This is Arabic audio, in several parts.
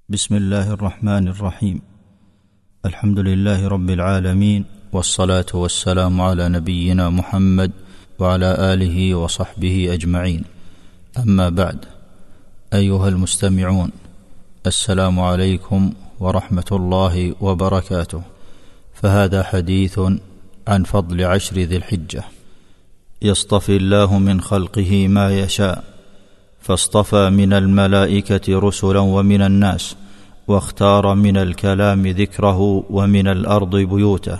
بسم الله الرحمن الرحيم. الحمد لله رب العالمين، والصلاة والسلام على نبينا محمد وعلى آله وصحبه أجمعين. أما بعد، أيها المستمعون، السلام عليكم ورحمة الله وبركاته. فهذا حديث عن فضل 10 ذي الحجة. يصطفي الله من خلقه ما يشاء، فاصطفى من الملائكة رسلا ومن الناس، واختار من الكلام ذكره ومن الأرض بيوته،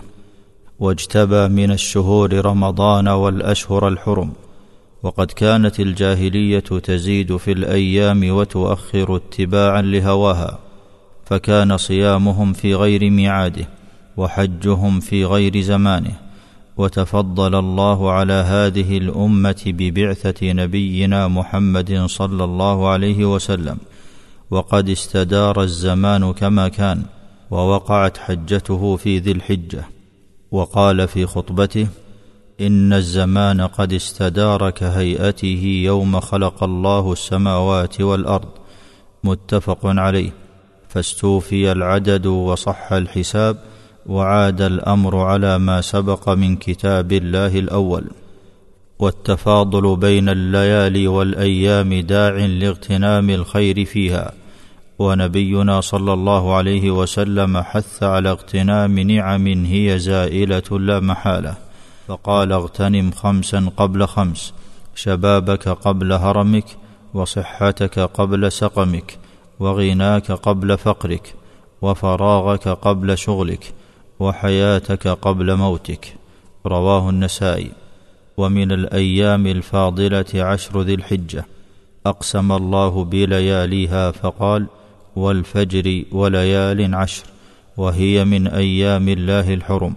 واجتبى من الشهور رمضان والأشهر الحرم. وقد كانت الجاهلية تزيد في الأيام وتؤخر اتباعا لهواها، فكان صيامهم في غير ميعاده وحجهم في غير زمانه. وتفضل الله على هذه الأمة ببعثة نبينا محمد صلى الله عليه وسلم، وقد استدار الزمان كما كان، ووقعت حجته في ذي الحجة. وقال في خطبته: إن الزمان قد استدار كهيئته يوم خلق الله السماوات والأرض، متفق عليه. فاستوفي العدد وصح الحساب، وعاد الأمر على ما سبق من كتاب الله الأول. والتفاضل بين الليالي والأيام داع لاغتنام الخير فيها، ونبينا صلى الله عليه وسلم حث على اغتنام نعم هي زائلة لا محالة، فقال: اغتنم 5 قبل 5، شبابك قبل هرمك، وصحتك قبل سقمك، وغناك قبل فقرك، وفراغك قبل شغلك، وحياتك قبل موتك. رواه النسائي. ومن الأيام الفاضلة 10 ذي الحجة، أقسم الله بلياليها فقال: والفجر وليال 10، وهي من أيام الله الحرم.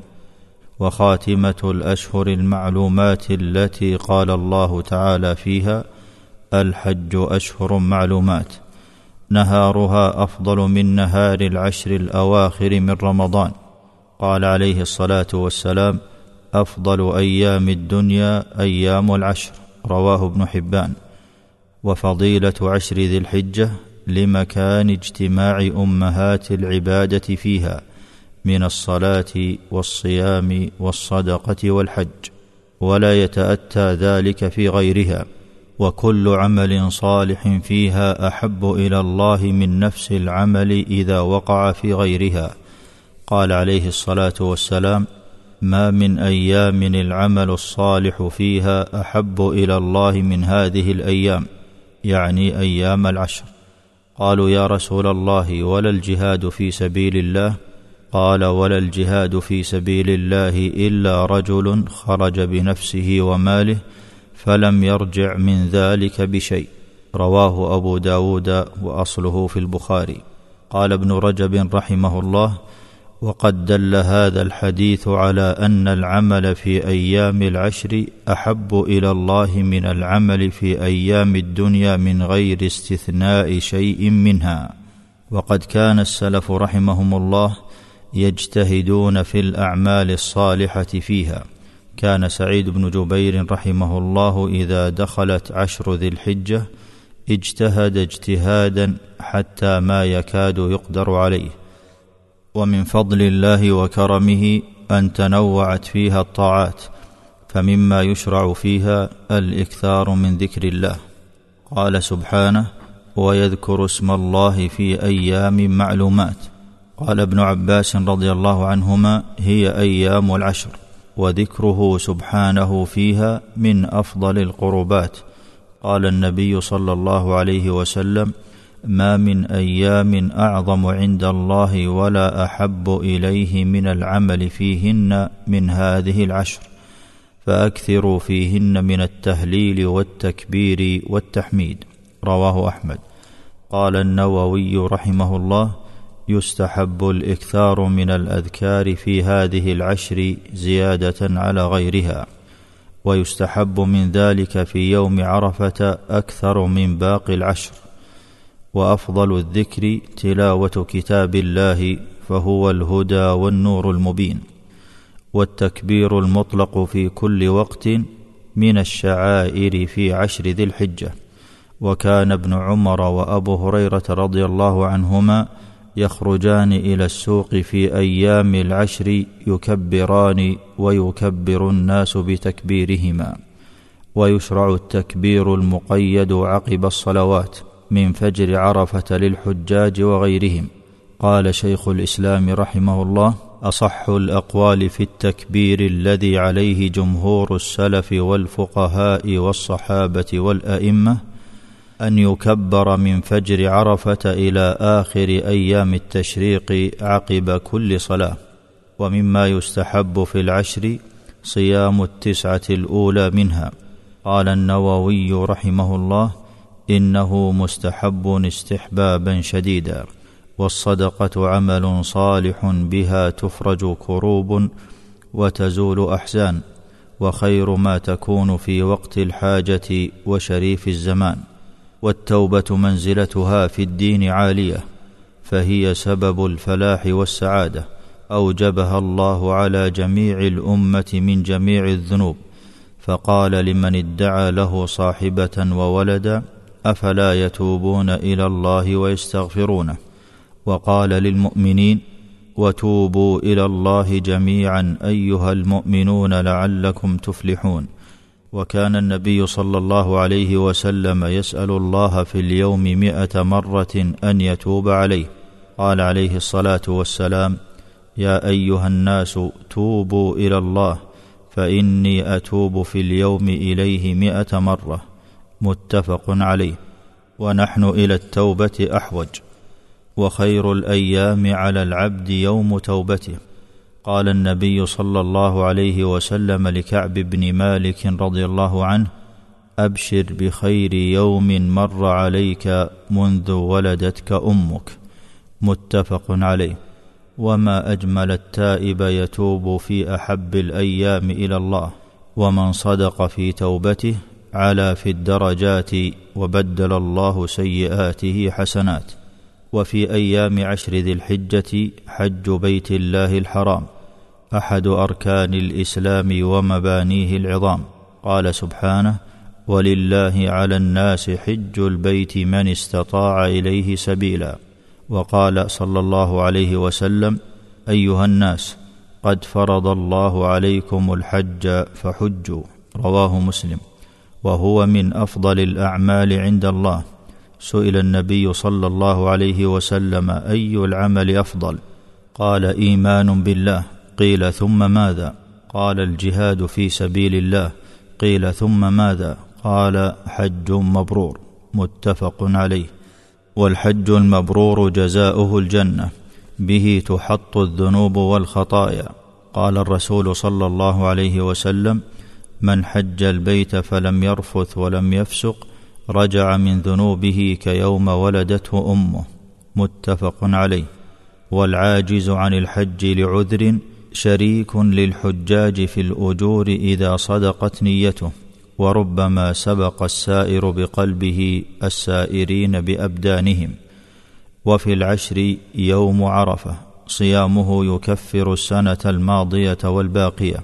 وخاتمة الأشهر المعلومات التي قال الله تعالى فيها: الحج أشهر معلومات، نهارها أفضل من نهار 10 الأواخر من رمضان. قال عليه الصلاة والسلام: أفضل أيام الدنيا أيام 10، رواه ابن حبان. وفضيلة 10 ذي الحجة لمكان اجتماع أمهات العبادة فيها من الصلاة والصيام والصدقة والحج، ولا يتأتى ذلك في غيرها. وكل عمل صالح فيها أحب إلى الله من نفس العمل إذا وقع في غيرها. قال عليه الصلاة والسلام: ما من أيام العمل الصالح فيها أحب إلى الله من هذه الأيام، يعني أيام 10. قالوا: يا رسول الله، ولا الجهاد في سبيل الله؟ قال: ولا الجهاد في سبيل الله إلا رجل خرج بنفسه وماله فلم يرجع من ذلك بشيء. رواه أبو داود، وأصله في البخاري. قال ابن رجب رحمه الله: وقد دل هذا الحديث على أن العمل في أيام 10 أحب إلى الله من العمل في أيام الدنيا من غير استثناء شيء منها. وقد كان السلف رحمهم الله يجتهدون في الأعمال الصالحة فيها. كان سعيد بن جبير رحمه الله إذا دخلت 10 ذي الحجة اجتهد اجتهادا حتى ما يكاد يقدر عليه. ومن فضل الله وكرمه أن تنوعت فيها الطاعات، فمما يشرع فيها الإكثار من ذكر الله. قال سبحانه: ويذكر اسم الله في أيام معلومات. قال ابن عباس رضي الله عنهما: هي أيام 10، وذكره سبحانه فيها من أفضل القربات. قال النبي صلى الله عليه وسلم: ما من أيام أعظم عند الله ولا أحب إليه من العمل فيهن من هذه 10، فأكثروا فيهن من التهليل والتكبير والتحميد. رواه أحمد. قال النووي رحمه الله: يستحب الإكثار من الأذكار في هذه 10 زيادة على غيرها، ويستحب من ذلك في يوم عرفة أكثر من باقي 10. وأفضل الذكر تلاوة كتاب الله، فهو الهدى والنور المبين. والتكبير المطلق في كل وقت من الشعائر في 10 ذي الحجة. وكان ابن عمر وأبو هريرة رضي الله عنهما يخرجان إلى السوق في أيام العشر يكبران ويكبر الناس بتكبيرهما، ويشرع التكبير المقيد عقب الصلوات من فجر عرفة للحجاج وغيرهم. قال شيخ الإسلام رحمه الله: أصح الأقوال في التكبير الذي عليه جمهور السلف والفقهاء والصحابة والأئمة أن يكبر من فجر عرفة إلى آخر أيام التشريق عقب كل صلاة. ومما يستحب في العشر صيام 9 الأولى منها. قال النووي رحمه الله: إنه مستحب استحبابا شديدا، والصدقة عمل صالح بها تفرج كروب وتزول أحزان، وخير ما تكون في وقت الحاجة وشريف الزمان. والتوبة منزلتها في الدين عالية، فهي سبب الفلاح والسعادة، أوجبها الله على جميع الأمة من جميع الذنوب، فقال لمن ادعى له صاحبة وولدا: أفلا يتوبون إلى الله ويستغفرونه. وقال للمؤمنين: وتوبوا إلى الله جميعا أيها المؤمنون لعلكم تفلحون. وكان النبي صلى الله عليه وسلم يسأل الله في اليوم 100 مرة أن يتوب عليه. قال عليه الصلاة والسلام: يا أيها الناس توبوا إلى الله فإني أتوب في اليوم إليه 100 مرة. متفق عليه. ونحن إلى التوبة أحوج، وخير الأيام على العبد يوم توبته. قال النبي صلى الله عليه وسلم لكعب بن مالك رضي الله عنه: أبشر بخير يوم مر عليك منذ ولدتك أمك. متفق عليه. وما أجمل التائب يتوب في أحب الأيام إلى الله، ومن صدق في توبته علا في الدرجات وبدل الله سيئاته حسنات. وفي أيام 10 ذي الحجة حج بيت الله الحرام، أحد أركان الإسلام ومبانيه العظام. قال سبحانه: ولله على الناس حج البيت من استطاع إليه سبيلا. وقال صلى الله عليه وسلم: أيها الناس قد فرض الله عليكم الحج فحجوا. رواه مسلم. وهو من أفضل الأعمال عند الله. سئل النبي صلى الله عليه وسلم: أي العمل أفضل؟ قال: إيمان بالله. قيل: ثم ماذا؟ قال: الجهاد في سبيل الله. قيل: ثم ماذا؟ قال: حج مبرور. متفق عليه. والحج المبرور جزاؤه الجنة، به تحط الذنوب والخطايا. قال الرسول صلى الله عليه وسلم: من حج البيت فلم يرفث ولم يفسق رجع من ذنوبه كيوم ولدته أمه. متفق عليه. والعاجز عن الحج لعذر شريك للحجاج في الأجور إذا صدقت نيته، وربما سبق السائر بقلبه السائرين بأبدانهم. وفي العشر يوم عرفة، صيامه يكفر السنة الماضية والباقية،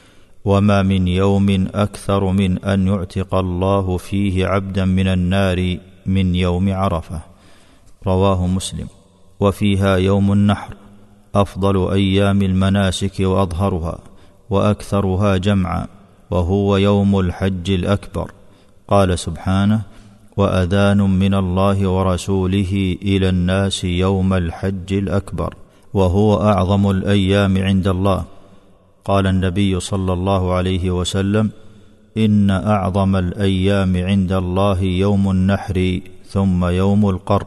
وما من يوم أكثر من أن يعتق الله فيه عبدا من النار من يوم عرفة. رواه مسلم. وفيها يوم النحر، أفضل أيام المناسك وأظهرها وأكثرها جمعا، وهو يوم الحج الأكبر. قال سبحانه: وأذان من الله ورسوله إلى الناس يوم الحج الأكبر، وهو أعظم الأيام عند الله. قال النبي صلى الله عليه وسلم: إن أعظم الأيام عند الله يوم النحر ثم يوم القر.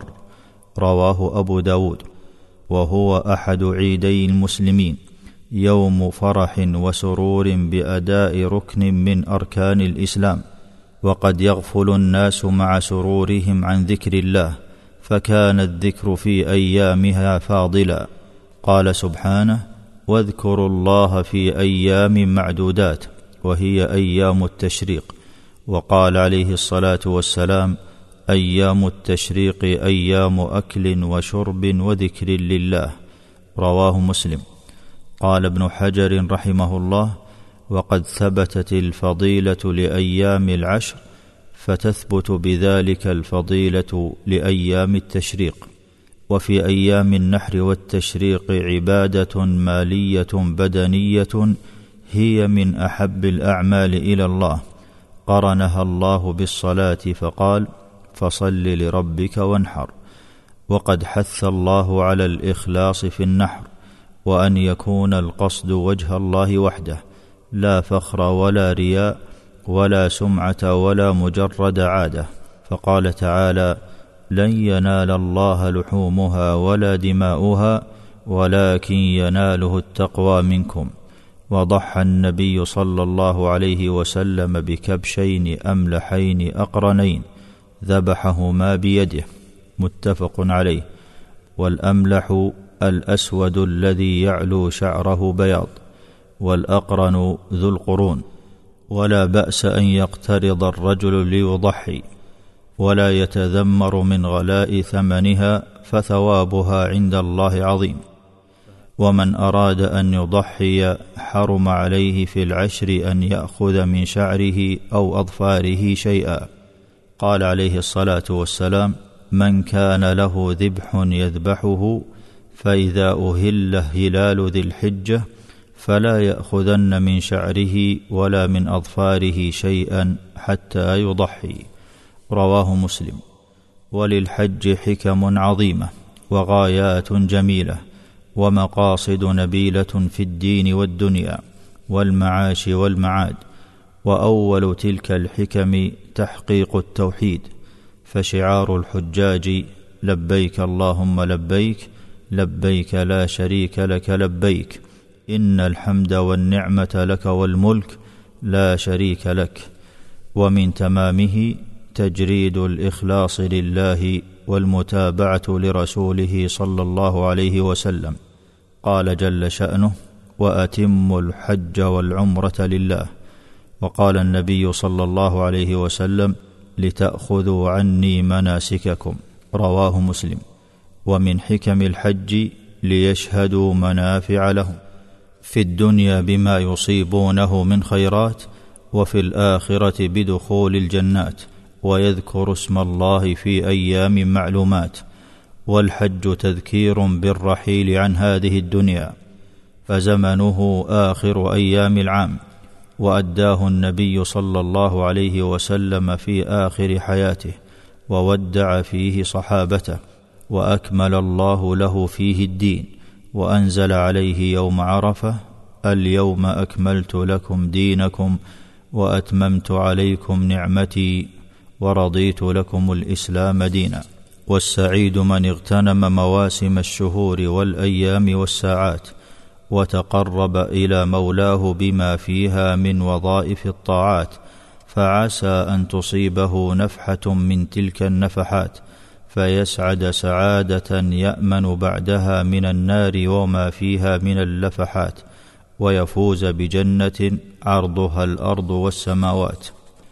رواه أبو داود. وهو أحد عيدي المسلمين، يوم فرح وسرور بأداء ركن من أركان الإسلام، وقد يغفل الناس مع سرورهم عن ذكر الله، فكان الذكر في أيامها فاضلا. قال سبحانه: واذكروا الله في أيام معدودات، وهي أيام التشريق. وقال عليه الصلاة والسلام: أيام التشريق أيام أكل وشرب وذكر لله. رواه مسلم. قال ابن حجر رحمه الله: وقد ثبتت الفضيلة لأيام العشر فتثبت بذلك الفضيلة لأيام التشريق. وفي أيام النحر والتشريق عبادة مالية بدنية هي من أحب الأعمال إلى الله، قرنها الله بالصلاة فقال: فصل لربك وانحر. وقد حث الله على الإخلاص في النحر، وأن يكون القصد وجه الله وحده، لا فخر ولا رياء ولا سمعة ولا مجرد عادة. فقال تعالى: لن ينال الله لحومها ولا دماؤها ولكن يناله التقوى منكم. وضحى النبي صلى الله عليه وسلم بكبشين أملحين أقرنين ذبحهما بيده، متفق عليه. والأملح الأسود الذي يعلو شعره بياض، والأقرن ذو القرون. ولا بأس أن يقترض الرجل ليضحي، ولا يتذمر من غلاء ثمنها، فثوابها عند الله عظيم. ومن أراد أن يضحي حرم عليه في العشر أن يأخذ من شعره أو أظفاره شيئا. قال عليه الصلاة والسلام: من كان له ذبح يذبحه فإذا أهل هلال ذي الحجة فلا يأخذن من شعره ولا من أظفاره شيئا حتى يضحي. رواه مسلم. وللحج حكم عظيمة وغايات جميلة ومقاصد نبيلة في الدين والدنيا والمعاش والمعاد. وأول تلك الحكم تحقيق التوحيد، فشعار الحجاج: لبيك اللهم لبيك، لبيك لا شريك لك لبيك، إن الحمد والنعمة لك والملك لا شريك لك. ومن تمامه تجريد الإخلاص لله والمتابعة لرسوله صلى الله عليه وسلم. قال جل شأنه: وأتموا الحج والعمرة لله. وقال النبي صلى الله عليه وسلم: لتأخذوا عني مناسككم. رواه مسلم. ومن حكم الحج ليشهدوا منافع لهم في الدنيا بما يصيبونه من خيرات، وفي الآخرة بدخول الجنات، ويذكر اسم الله في أيام معلومات. والحج تذكير بالرحيل عن هذه الدنيا، فزمنه آخر أيام العام، وأداه النبي صلى الله عليه وسلم في آخر حياته، وودع فيه صحابته، وأكمل الله له فيه الدين، وأنزل عليه يوم عرفة: اليوم أكملت لكم دينكم وأتممت عليكم نعمتي ورضيت لكم الإسلام دينا. والسعيد من اغتنم مواسم الشهور والأيام والساعات، وتقرب إلى مولاه بما فيها من وظائف الطاعات، فعسى أن تصيبه نفحة من تلك النفحات، فيسعد سعادة يأمن بعدها من النار وما فيها من اللفحات، ويفوز بجنة عرضها الأرض والسماوات.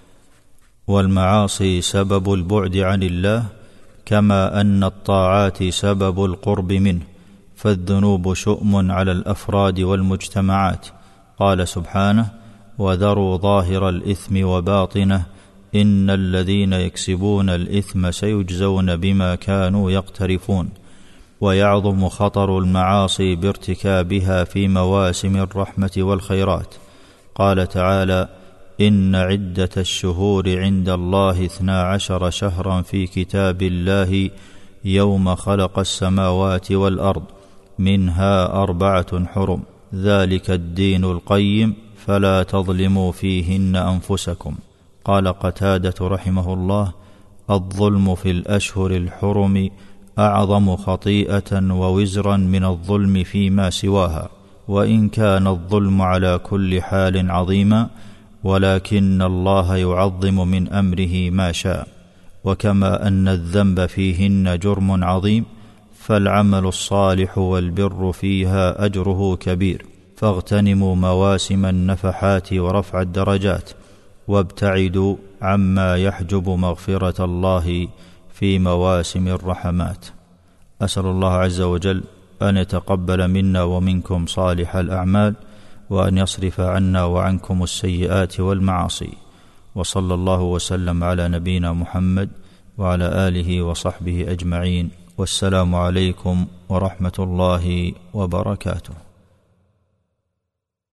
والمعاصي سبب البعد عن الله، كما أن الطاعات سبب القرب منه، فالذنوب شؤم على الأفراد والمجتمعات. قال سبحانه: وذروا ظاهر الإثم وباطنه إن الذين يكسبون الإثم سيجزون بما كانوا يقترفون. ويعظم خطر المعاصي بارتكابها في مواسم الرحمة والخيرات. قال تعالى: إن عدة الشهور عند الله 12 شهرا في كتاب الله يوم خلق السماوات والأرض منها 4 حرم، ذلك الدين القيم فلا تظلموا فيهن أنفسكم. قال قتادة رحمه الله: الظلم في الأشهر الحرم أعظم خطيئة ووزرا من الظلم فيما سواها، وإن كان الظلم على كل حال عظيما، ولكن الله يعظم من أمره ما شاء. وكما أن الذنب فيهن جرم عظيم، فالعمل الصالح والبر فيها أجره كبير. فاغتنموا مواسم النفحات ورفع الدرجات، وابتعدوا عما يحجب مغفرة الله في مواسم الرحمات. أسأل الله عز وجل أن يتقبل منا ومنكم صالح الأعمال، وأن يصرف عنا وعنكم السيئات والمعاصي. وصلى الله وسلم على نبينا محمد وعلى آله وصحبه أجمعين، والسلام عليكم ورحمة الله وبركاته.